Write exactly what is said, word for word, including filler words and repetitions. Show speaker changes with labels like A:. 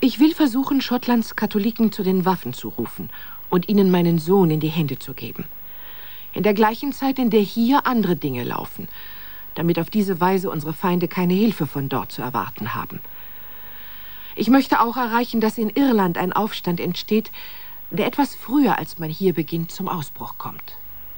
A: Ich will versuchen, Schottlands Katholiken zu den Waffen zu rufen und ihnen meinen Sohn in die Hände zu geben. In der gleichen Zeit, in der hier andere Dinge laufen, damit auf diese Weise unsere Feinde keine Hilfe von dort zu erwarten haben. Ich möchte auch erreichen, dass in Irland ein Aufstand entsteht, der etwas früher, als man hier beginnt, zum Ausbruch kommt.